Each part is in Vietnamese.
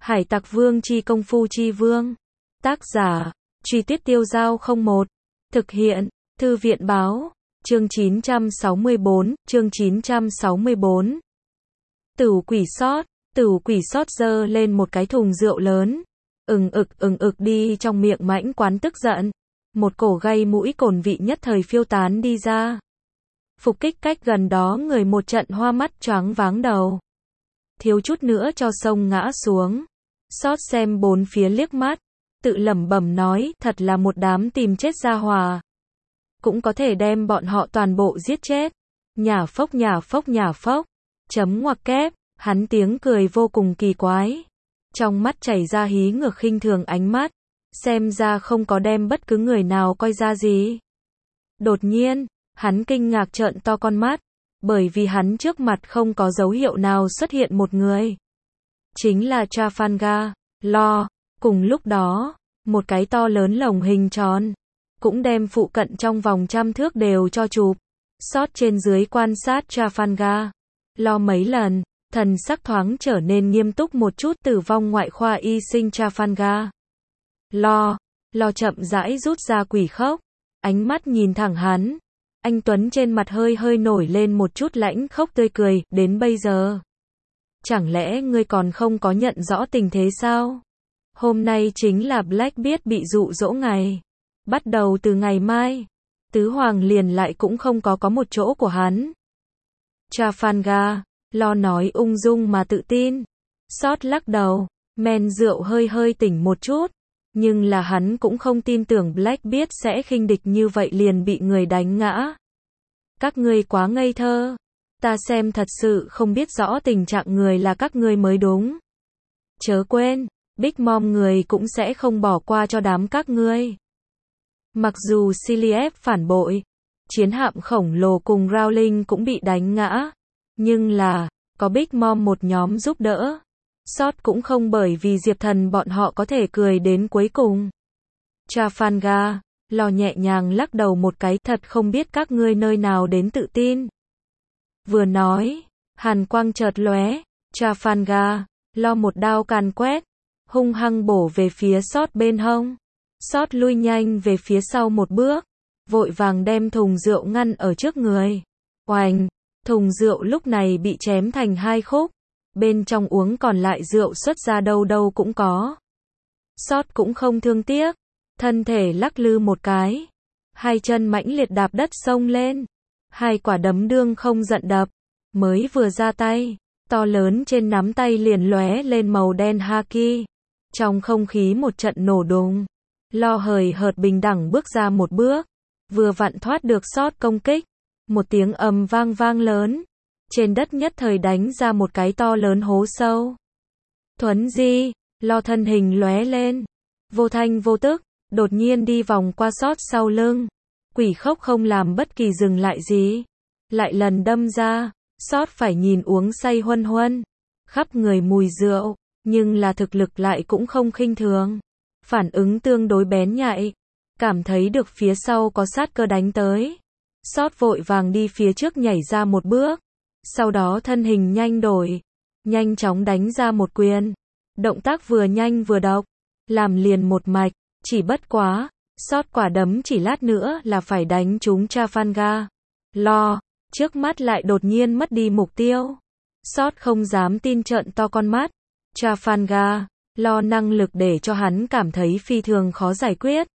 Hải Tặc Vương chi công phu chi vương. Tác giả, Truy Tuyết Tiêu Dao 01. Thực hiện, Thư viện báo. Chương 964, chương 964. Tửu quỷ sót giơ lên một cái thùng rượu lớn. Ừng ực đi trong miệng mãnh quán tức giận. Một cổ gây mũi cồn vị nhất thời phiêu tán đi ra. Phục kích cách gần đó người một trận hoa mắt choáng váng đầu. Thiếu chút nữa cho sông ngã xuống. Sót xem bốn phía liếc mắt, tự lẩm bẩm nói, thật là một đám tìm chết gia hỏa. Cũng có thể đem bọn họ toàn bộ giết chết. Nhả phốc. Chấm ngoặc kép, hắn tiếng cười vô cùng kỳ quái. Trong mắt chảy ra hí ngược khinh thường ánh mắt, xem ra không có đem bất cứ người nào coi ra gì. Đột nhiên, hắn kinh ngạc trợn to con mắt, bởi vì hắn trước mặt không có dấu hiệu nào xuất hiện một người. Chính là Trafalgar Law. Cùng lúc đó, một cái to lớn lồng hình tròn, cũng đem phụ cận trong vòng 100 thước đều cho chụp. Sót trên dưới quan sát Trafalgar Law mấy lần, thần sắc thoáng trở nên nghiêm túc một chút. Tử vong ngoại khoa y sinh Trafalgar Law chậm rãi rút ra quỷ khốc, ánh mắt nhìn thẳng hắn. Anh Tuấn trên mặt hơi nổi lên một chút lãnh khốc tươi cười, đến bây giờ. Chẳng lẽ ngươi còn không có nhận rõ tình thế sao? Hôm nay chính là Blackbeard bị dụ dỗ ngày. Bắt đầu từ ngày mai, Tứ Hoàng liền lại cũng không có một chỗ của hắn. Trafalgar Law nói ung dung mà tự tin. Sót lắc đầu, men rượu hơi tỉnh một chút. Nhưng là hắn cũng không tin tưởng Blackbeard sẽ khinh địch như vậy liền bị người đánh ngã. Các ngươi quá ngây thơ. Ta xem thật sự không biết rõ tình trạng người là các ngươi mới đúng. Chớ quên, Big Mom người cũng sẽ không bỏ qua cho đám các ngươi. Mặc dù Cillian phản bội, chiến hạm khổng lồ cùng Rowling cũng bị đánh ngã, nhưng là, có Big Mom một nhóm giúp đỡ. Sót cũng không bởi vì Diệp Thần bọn họ có thể cười đến cuối cùng. Trafalgar Law nhẹ nhàng lắc đầu một cái, thật không biết các ngươi nơi nào đến tự tin. Vừa nói, hàn quang chợt lóe, Trafalgar Law một đao càn quét, hung hăng bổ về phía Sót bên hông. Sót lui nhanh về phía sau một bước, vội vàng đem thùng rượu ngăn ở trước người. Oành, thùng rượu lúc này bị chém thành hai khúc. Bên trong uống còn lại rượu xuất ra đâu cũng có. Sót cũng không thương tiếc, thân thể lắc lư một cái, hai chân mãnh liệt đạp đất xông lên, hai quả đấm đương không giận đập, mới vừa ra tay, to lớn trên nắm tay liền lóe lên màu đen haki. Trong không khí một trận nổ đùng, Law hời hợt bình đẳng bước ra một bước, vừa vặn thoát được Sót công kích, một tiếng ầm vang lớn. Trên đất nhất thời đánh ra một cái to lớn hố sâu. Thuấn di, Law thân hình lóe lên, vô thanh vô tức, đột nhiên đi vòng qua Sót sau lưng. Quỷ khốc không làm bất kỳ dừng lại gì, lại lần đâm ra. Sót phải nhìn uống say huân, khắp người mùi rượu, nhưng là thực lực lại cũng không khinh thường. Phản ứng tương đối bén nhạy, cảm thấy được phía sau có sát cơ đánh tới. Sót vội vàng đi phía trước nhảy ra một bước. Sau đó thân hình nhanh đổi, nhanh chóng đánh ra một quyền. Động tác vừa nhanh vừa độc, làm liền một mạch, chỉ bất quá, Sót quả đấm chỉ lát nữa là phải đánh trúng Trafalgar Law, trước mắt lại đột nhiên mất đi mục tiêu. Sót không dám tin trợn to con mắt. Trafalgar Law năng lực để cho hắn cảm thấy phi thường khó giải quyết.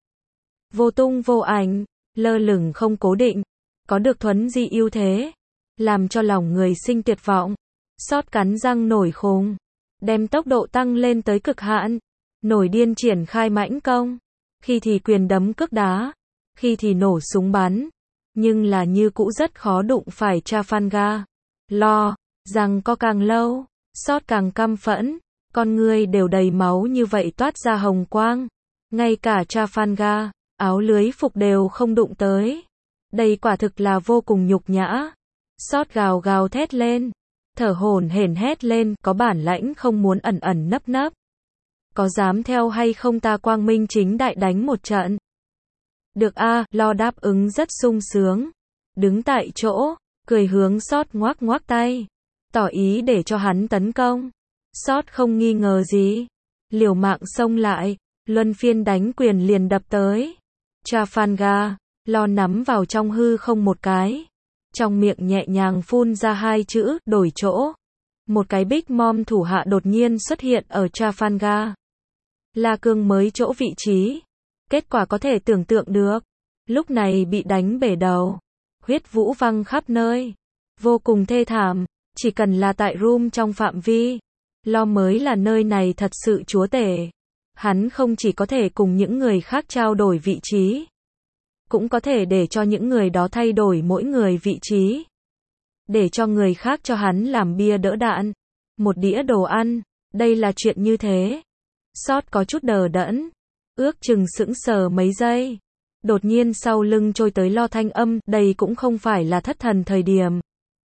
Vô tung vô ảnh, lơ lửng không cố định, có được thuấn di ưu thế, làm cho lòng người sinh tuyệt vọng. Sót cắn răng nổi khùng, đem tốc độ tăng lên tới cực hạn, nổi điên triển khai mãnh công, khi thì quyền đấm cước đá, khi thì nổ súng bắn, nhưng là như cũ rất khó đụng phải Trafalgar Law. Rằng co càng lâu, Sót càng căm phẫn, con người đều đầy máu như vậy toát ra hồng quang, ngay cả Trafalgar áo lưới phục đều không đụng tới. Đây quả thực là vô cùng nhục nhã. Sót gào thét lên, thở hổn hển hét lên, có bản lãnh không muốn ẩn nấp. Có dám theo hay không ta quang minh chính đại đánh một trận? Được a, Law đáp ứng rất sung sướng, đứng tại chỗ, cười hướng Sót ngoác tay, tỏ ý để cho hắn tấn công. Sót không nghi ngờ gì, liều mạng xông lại, luân phiên đánh quyền liền đập tới. Trafalgar, lo nắm vào trong hư không một cái. Trong miệng nhẹ nhàng phun ra hai chữ, đổi chỗ. Một cái Big Mom thủ hạ đột nhiên xuất hiện ở Trafalgar. La Cương mới chỗ vị trí. Kết quả có thể tưởng tượng được. Lúc này bị đánh bể đầu. Huyết vũ văng khắp nơi. Vô cùng thê thảm. Chỉ cần là tại room trong phạm vi. Lo mới là nơi này thật sự chúa tể. Hắn không chỉ có thể cùng những người khác trao đổi vị trí. Cũng có thể để cho những người đó thay đổi mỗi người vị trí. Để cho người khác cho hắn làm bia đỡ đạn. Một đĩa đồ ăn. Đây là chuyện như thế. Sót có chút đờ đẫn. Ước chừng sững sờ mấy giây. Đột nhiên sau lưng trôi tới lo thanh âm. Đây cũng không phải là thất thần thời điểm.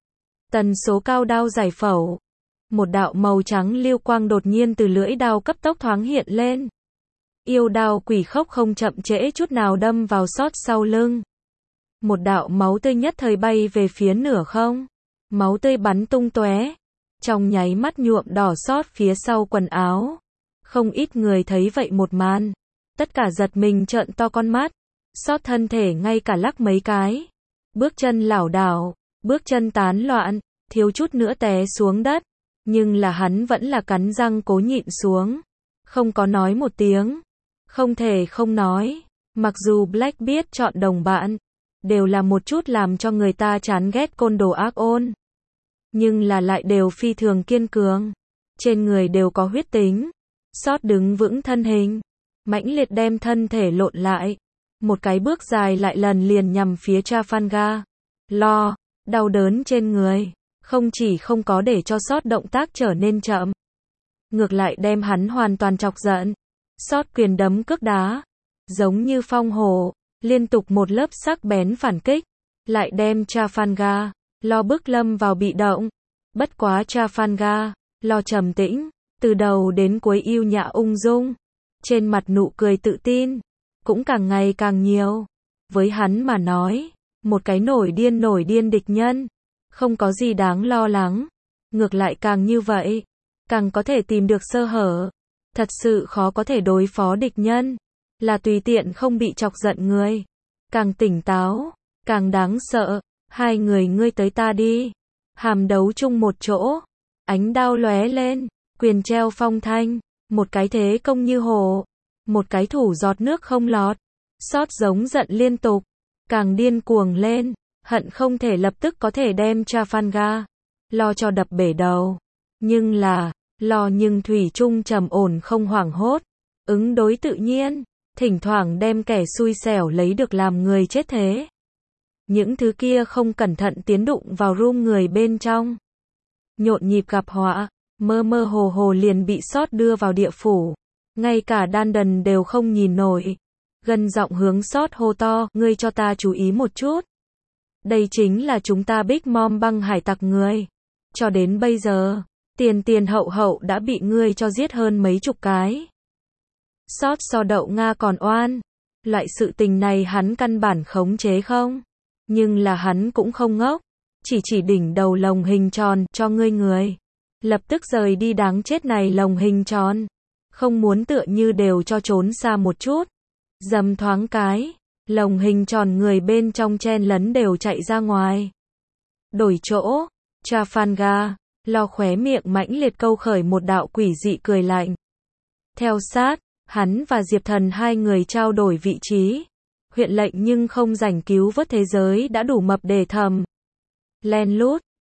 Tần số cao đao giải phẫu. Một đạo màu trắng lưu quang đột nhiên từ lưỡi đao cấp tốc thoáng hiện lên. Yêu đao quỷ khốc không chậm trễ chút nào đâm vào Sót sau lưng. Một đạo máu tươi nhất thời bay về phía nửa không. Máu tươi bắn tung tóe. Trong nháy mắt nhuộm đỏ Sót phía sau quần áo. Không ít người thấy vậy một màn. Tất cả giật mình trợn to con mắt. Sót thân thể ngay cả lắc mấy cái. Bước chân lảo đảo. Bước chân tán loạn. Thiếu chút nữa té xuống đất. Nhưng là hắn vẫn là cắn răng cố nhịn xuống. Không có nói một tiếng. Không thể không nói. Mặc dù Black biết chọn đồng bạn. Đều là một chút làm cho người ta chán ghét côn đồ ác ôn. Nhưng là lại đều phi thường kiên cường. Trên người đều có huyết tính. Sót đứng vững thân hình. Mãnh liệt đem thân thể lộn lại. Một cái bước dài lại lần liền nhằm phía Trafalgar. Lo. Đau đớn trên người. Không chỉ không có để cho Sót động tác trở nên chậm. Ngược lại đem hắn hoàn toàn chọc giận. Sót quyền đấm cước đá. Giống như phong hổ. Liên tục một lớp sắc bén phản kích. Lại đem Trafalgar. Lo bức lâm vào bị động. Bất quá Trafalgar. Lo trầm tĩnh. Từ đầu đến cuối yêu nhã ung dung. Trên mặt nụ cười tự tin. Cũng càng ngày càng nhiều. Với hắn mà nói. Một cái nổi điên địch nhân. Không có gì đáng lo lắng. Ngược lại càng như vậy. Càng có thể tìm được sơ hở. Thật sự khó có thể đối phó địch nhân. Là tùy tiện không bị chọc giận người. Càng tỉnh táo. Càng đáng sợ. Hai người ngươi tới ta đi. Hàm đấu chung một chỗ. Ánh đao lóe lên. Quyền treo phong thanh. Một cái thế công như hồ. Một cái thủ giọt nước không lọt. Sót giống giận liên tục. Càng điên cuồng lên. Hận không thể lập tức có thể đem Trafalgar. Lo cho đập bể đầu. Nhưng là. Lo nhưng thủy chung trầm ổn không hoảng hốt. Ứng đối tự nhiên. Thỉnh thoảng đem kẻ xui xẻo lấy được làm người chết thế. Những thứ kia không cẩn thận tiến đụng vào room người bên trong. Nhộn nhịp gặp họa. Mơ mơ hồ hồ liền bị Sót đưa vào địa phủ. Ngay cả đan đần đều không nhìn nổi. Gần giọng hướng Sót hô to. Ngươi cho ta chú ý một chút. Đây chính là chúng ta Big Mom băng hải tặc người. Cho đến bây giờ. Tiền hậu đã bị ngươi cho giết hơn mấy chục cái. Sót so đậu Nga còn oan. Loại sự tình này hắn căn bản khống chế không. Nhưng là hắn cũng không ngốc. Chỉ đỉnh đầu lồng hình tròn cho ngươi người. Lập tức rời đi đáng chết này lồng hình tròn. Không muốn tựa như đều cho trốn xa một chút. Dầm thoáng cái. Lồng hình tròn người bên trong chen lấn đều chạy ra ngoài. Đổi chỗ. Trafalgar. Lo khóe miệng mãnh liệt câu khởi một đạo quỷ dị cười lạnh. Theo sát. Hắn và Diệp Thần hai người trao đổi vị trí. Huyện lệnh nhưng không rảnh cứu vớt thế giới đã đủ mập để thầm. Len lút.